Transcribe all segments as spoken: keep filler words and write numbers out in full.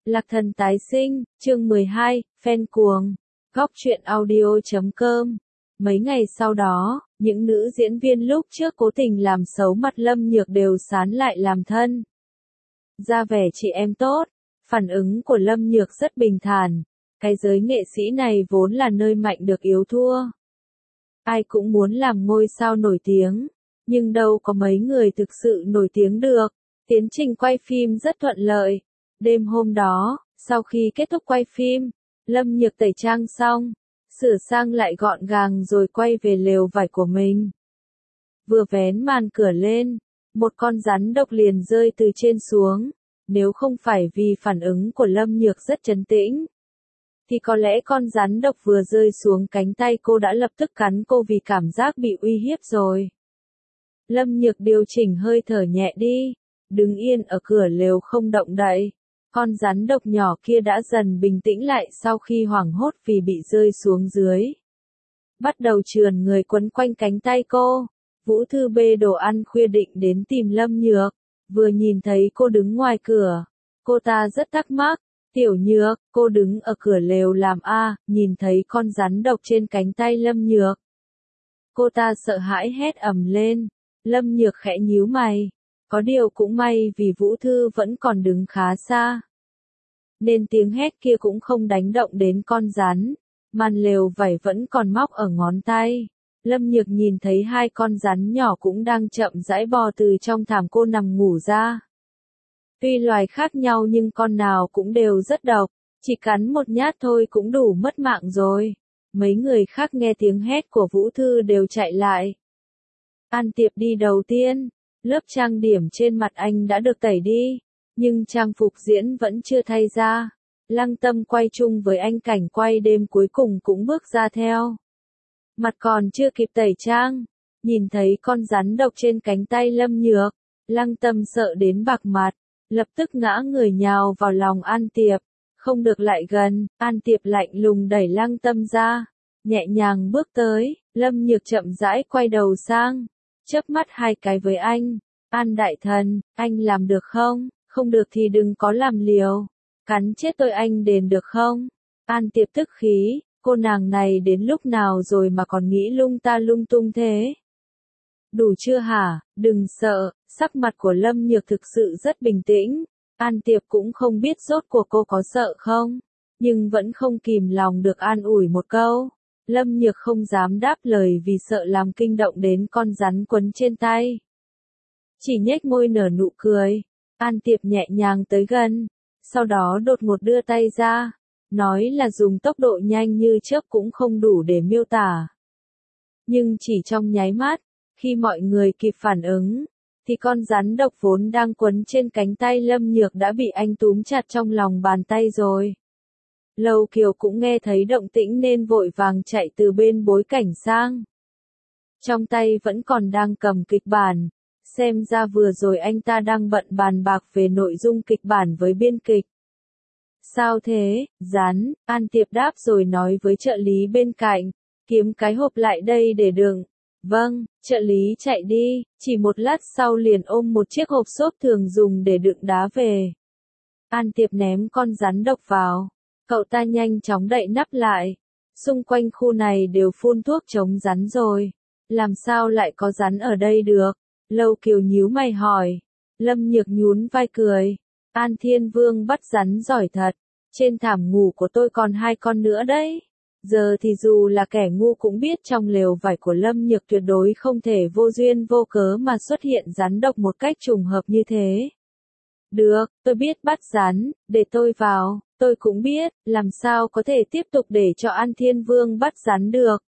Lạc Thần tái sinh, chương mười hai, fan cuồng. Góc truyện audio chấm com. Mấy ngày sau đó, những nữ diễn viên lúc trước cố tình làm xấu mặt Lâm Nhược đều sán lại làm thân. Ra vẻ chị em tốt, phản ứng của Lâm Nhược rất bình thản. Cái giới nghệ sĩ này vốn là nơi mạnh được yếu thua. Ai cũng muốn làm ngôi sao nổi tiếng, nhưng đâu có mấy người thực sự nổi tiếng được. Tiến trình quay phim rất thuận lợi. Đêm hôm đó, sau khi kết thúc quay phim, Lâm Nhược tẩy trang xong, sửa sang lại gọn gàng rồi quay về lều vải của mình. Vừa vén màn cửa lên, một con rắn độc liền rơi từ trên xuống. Nếu không phải vì phản ứng của Lâm Nhược rất trấn tĩnh, thì có lẽ con rắn độc vừa rơi xuống cánh tay cô đã lập tức cắn cô vì cảm giác bị uy hiếp rồi. Lâm Nhược điều chỉnh hơi thở nhẹ đi, đứng yên ở cửa lều không động đậy. Con rắn độc nhỏ kia đã dần bình tĩnh lại sau khi hoảng hốt vì bị rơi xuống dưới. Bắt đầu trườn người quấn quanh cánh tay cô. Vũ Thư bê đồ ăn khuya định đến tìm Lâm Nhược. Vừa nhìn thấy cô đứng ngoài cửa, cô ta rất thắc mắc. Tiểu Nhược, cô đứng ở cửa lều làm a, nhìn thấy con rắn độc trên cánh tay Lâm Nhược. Cô ta sợ hãi hét ầm lên. Lâm Nhược khẽ nhíu mày. Có điều cũng may vì Vũ Thư vẫn còn đứng khá xa, nên tiếng hét kia cũng không đánh động đến con rắn. Màn lều vải vẫn còn móc ở ngón tay. Lâm Nhược nhìn thấy hai con rắn nhỏ cũng đang chậm rãi bò từ trong thảm cô nằm ngủ ra. Tuy loài khác nhau nhưng con nào cũng đều rất độc, chỉ cắn một nhát thôi cũng đủ mất mạng rồi. Mấy người khác nghe tiếng hét của Vũ Thư đều chạy lại. An Tiệp đi đầu tiên. Lớp trang điểm trên mặt anh đã được tẩy đi, nhưng trang phục diễn vẫn chưa thay ra. Lăng Tâm quay chung với anh cảnh quay đêm cuối cùng cũng bước ra theo. Mặt còn chưa kịp tẩy trang, nhìn thấy con rắn độc trên cánh tay Lâm Nhược, Lăng Tâm sợ đến bạc mặt, lập tức ngã người nhào vào lòng An Tiệp. Không được lại gần, An Tiệp lạnh lùng đẩy Lăng Tâm ra, nhẹ nhàng bước tới. Lâm Nhược chậm rãi quay đầu sang, chớp mắt hai cái với anh. An đại thần, anh làm được không? Không được thì đừng có làm liều. Cắn chết tôi anh đền được không? An Tiệp tức khí, cô nàng này đến lúc nào rồi mà còn nghĩ lung ta lung tung thế? Đủ chưa hả? Đừng sợ, sắc mặt của Lâm Nhược thực sự rất bình tĩnh. An Tiệp cũng không biết rốt cuộc cô có sợ không, nhưng vẫn không kìm lòng được an ủi một câu. Lâm Nhược không dám đáp lời vì sợ làm kinh động đến con rắn quấn trên tay. Chỉ nhếch môi nở nụ cười. An Tiệp nhẹ nhàng tới gần, sau đó đột ngột đưa tay ra. Nói là dùng tốc độ nhanh như chớp cũng không đủ để miêu tả. Nhưng chỉ trong nháy mắt, khi mọi người kịp phản ứng, thì con rắn độc vốn đang quấn trên cánh tay Lâm Nhược đã bị anh túm chặt trong lòng bàn tay rồi. Lâu Kiều cũng nghe thấy động tĩnh nên vội vàng chạy từ bên bối cảnh sang. Trong tay vẫn còn đang cầm kịch bản. Xem ra vừa rồi anh ta đang bận bàn bạc về nội dung kịch bản với biên kịch. Sao thế, rắn? An Tiệp đáp rồi nói với trợ lý bên cạnh. Kiếm cái hộp lại đây để đựng. Vâng, trợ lý chạy đi, chỉ một lát sau liền ôm một chiếc hộp xốp thường dùng để đựng đá về. An Tiệp ném con rắn độc vào. Cậu ta nhanh chóng đậy nắp lại. Xung quanh khu này đều phun thuốc chống rắn rồi. Làm sao lại có rắn ở đây được? Lâu Kiều nhíu mày hỏi. Lâm Nhược nhún vai cười. An Thiên Vương bắt rắn giỏi thật. Trên thảm ngủ của tôi còn hai con nữa đấy. Giờ thì dù là kẻ ngu cũng biết trong lều vải của Lâm Nhược tuyệt đối không thể vô duyên vô cớ mà xuất hiện rắn độc một cách trùng hợp như thế. Được, tôi biết bắt rắn, để tôi vào. Tôi cũng biết, làm sao có thể tiếp tục để cho An Thiên Vương bắt rắn được.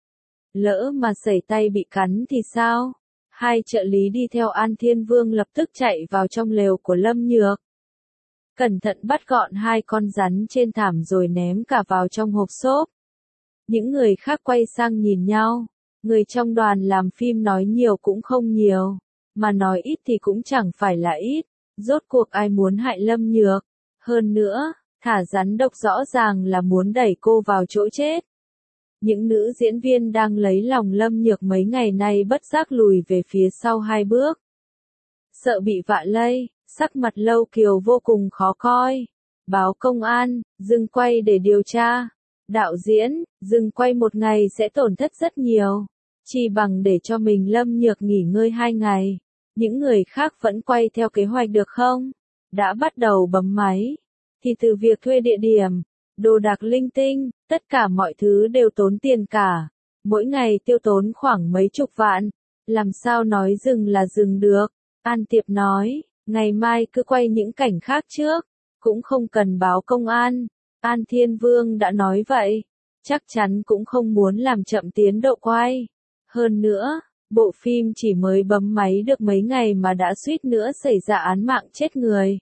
Lỡ mà sẩy tay bị cắn thì sao? Hai trợ lý đi theo An Thiên Vương lập tức chạy vào trong lều của Lâm Nhược. Cẩn thận bắt gọn hai con rắn trên thảm rồi ném cả vào trong hộp xốp. Những người khác quay sang nhìn nhau. Người trong đoàn làm phim nói nhiều cũng không nhiều, mà nói ít thì cũng chẳng phải là ít. Rốt cuộc ai muốn hại Lâm Nhược? Hơn nữa, thả rắn độc rõ ràng là muốn đẩy cô vào chỗ chết. Những nữ diễn viên đang lấy lòng Lâm Nhược mấy ngày nay bất giác lùi về phía sau hai bước. Sợ bị vạ lây, sắc mặt Lâu Kiều vô cùng khó coi. Báo công an, dừng quay để điều tra. Đạo diễn, dừng quay một ngày sẽ tổn thất rất nhiều. Chỉ bằng để cho mình Lâm Nhược nghỉ ngơi hai ngày. Những người khác vẫn quay theo kế hoạch được không? Đã bắt đầu bấm máy. Thì từ việc thuê địa điểm, đồ đạc linh tinh, tất cả mọi thứ đều tốn tiền cả. Mỗi ngày tiêu tốn khoảng mấy chục vạn. Làm sao nói dừng là dừng được? An Tiệp nói, ngày mai cứ quay những cảnh khác trước. Cũng không cần báo công an. An Thiên Vương đã nói vậy. Chắc chắn cũng không muốn làm chậm tiến độ quay. Hơn nữa, bộ phim chỉ mới bấm máy được mấy ngày mà đã suýt nữa xảy ra án mạng chết người.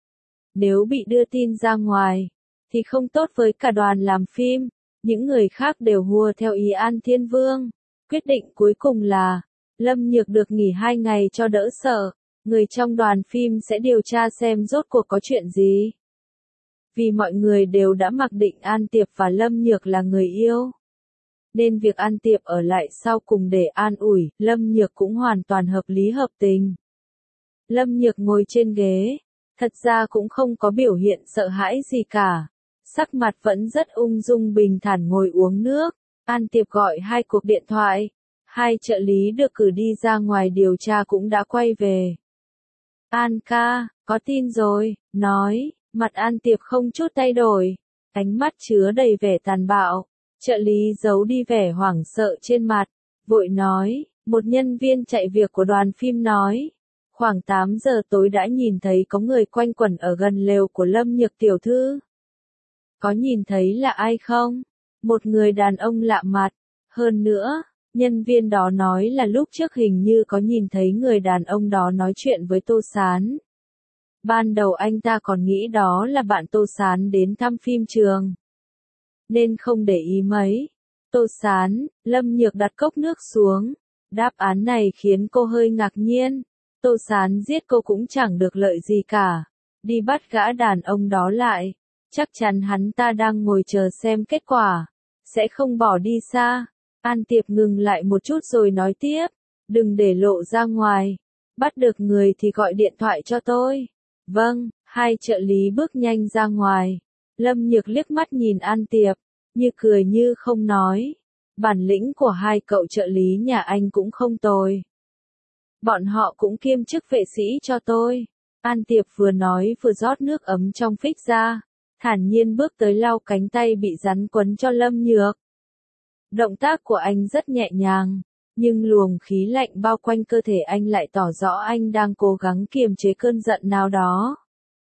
Nếu bị đưa tin ra ngoài, thì không tốt với cả đoàn làm phim. Những người khác đều hùa theo ý An Thiên Vương. Quyết định cuối cùng là, Lâm Nhược được nghỉ hai ngày cho đỡ sợ. Người trong đoàn phim sẽ điều tra xem rốt cuộc có chuyện gì. Vì mọi người đều đã mặc định An Tiệp và Lâm Nhược là người yêu. Nên việc An Tiệp ở lại sau cùng để an ủi, Lâm Nhược cũng hoàn toàn hợp lý hợp tình. Lâm Nhược ngồi trên ghế, thật ra cũng không có biểu hiện sợ hãi gì cả. Sắc mặt vẫn rất ung dung bình thản ngồi uống nước. An Tiệp gọi hai cuộc điện thoại. Hai trợ lý được cử đi ra ngoài điều tra cũng đã quay về. An ca, có tin rồi, nói, mặt An Tiệp không chút thay đổi. Ánh mắt chứa đầy vẻ tàn bạo. Trợ lý giấu đi vẻ hoảng sợ trên mặt. Vội nói, một nhân viên chạy việc của đoàn phim nói. Khoảng tám giờ tối đã nhìn thấy có người quanh quẩn ở gần lều của Lâm Nhược tiểu thư. Có nhìn thấy là ai không? Một người đàn ông lạ mặt. Hơn nữa, nhân viên đó nói là lúc trước hình như có nhìn thấy người đàn ông đó nói chuyện với Tô Sán. Ban đầu anh ta còn nghĩ đó là bạn Tô Sán đến thăm phim trường. Nên không để ý mấy. Tô Sán, Lâm Nhược đặt cốc nước xuống. Đáp án này khiến cô hơi ngạc nhiên. Tô Sán giết cô cũng chẳng được lợi gì cả. Đi bắt gã đàn ông đó lại. Chắc chắn hắn ta đang ngồi chờ xem kết quả. Sẽ không bỏ đi xa. An Tiệp ngừng lại một chút rồi nói tiếp. Đừng để lộ ra ngoài. Bắt được người thì gọi điện thoại cho tôi. Vâng, hai trợ lý bước nhanh ra ngoài. Lâm Nhược liếc mắt nhìn An Tiệp. Như cười như không nói. Bản lĩnh của hai cậu trợ lý nhà anh cũng không tồi. Bọn họ cũng kiêm chức vệ sĩ cho tôi. An Tiệp vừa nói vừa rót nước ấm trong phích ra. Thản nhiên bước tới lau cánh tay bị rắn quấn cho Lâm Nhược. Động tác của anh rất nhẹ nhàng. Nhưng luồng khí lạnh bao quanh cơ thể anh lại tỏ rõ anh đang cố gắng kiềm chế cơn giận nào đó.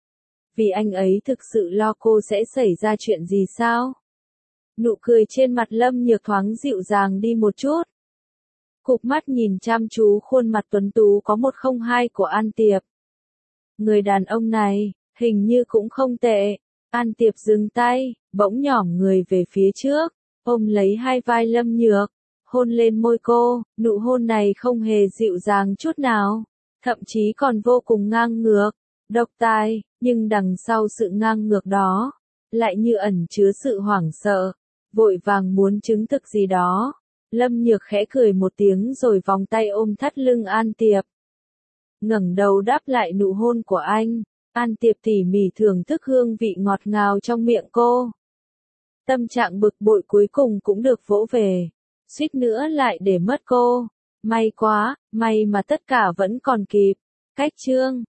Vì anh ấy thực sự lo cô sẽ xảy ra chuyện gì sao? Nụ cười trên mặt Lâm Nhược thoáng dịu dàng đi một chút. Cụp mắt nhìn chăm chú khuôn mặt tuấn tú có một không hai của An Tiệp. Người đàn ông này, hình như cũng không tệ. An Tiệp dừng tay, bỗng nhỏm người về phía trước, ôm lấy hai vai Lâm Nhược, hôn lên môi cô. Nụ hôn này không hề dịu dàng chút nào, thậm chí còn vô cùng ngang ngược, độc tai, nhưng đằng sau sự ngang ngược đó, lại như ẩn chứa sự hoảng sợ, vội vàng muốn chứng thực gì đó. Lâm Nhược khẽ cười một tiếng rồi vòng tay ôm thắt lưng An Tiệp. Ngẩng đầu đáp lại nụ hôn của anh. An Tiệp tỉ mỉ thưởng thức hương vị ngọt ngào trong miệng cô. Tâm trạng bực bội cuối cùng cũng được vỗ về. Suýt nữa lại để mất cô. May quá, may mà tất cả vẫn còn kịp. Cách chương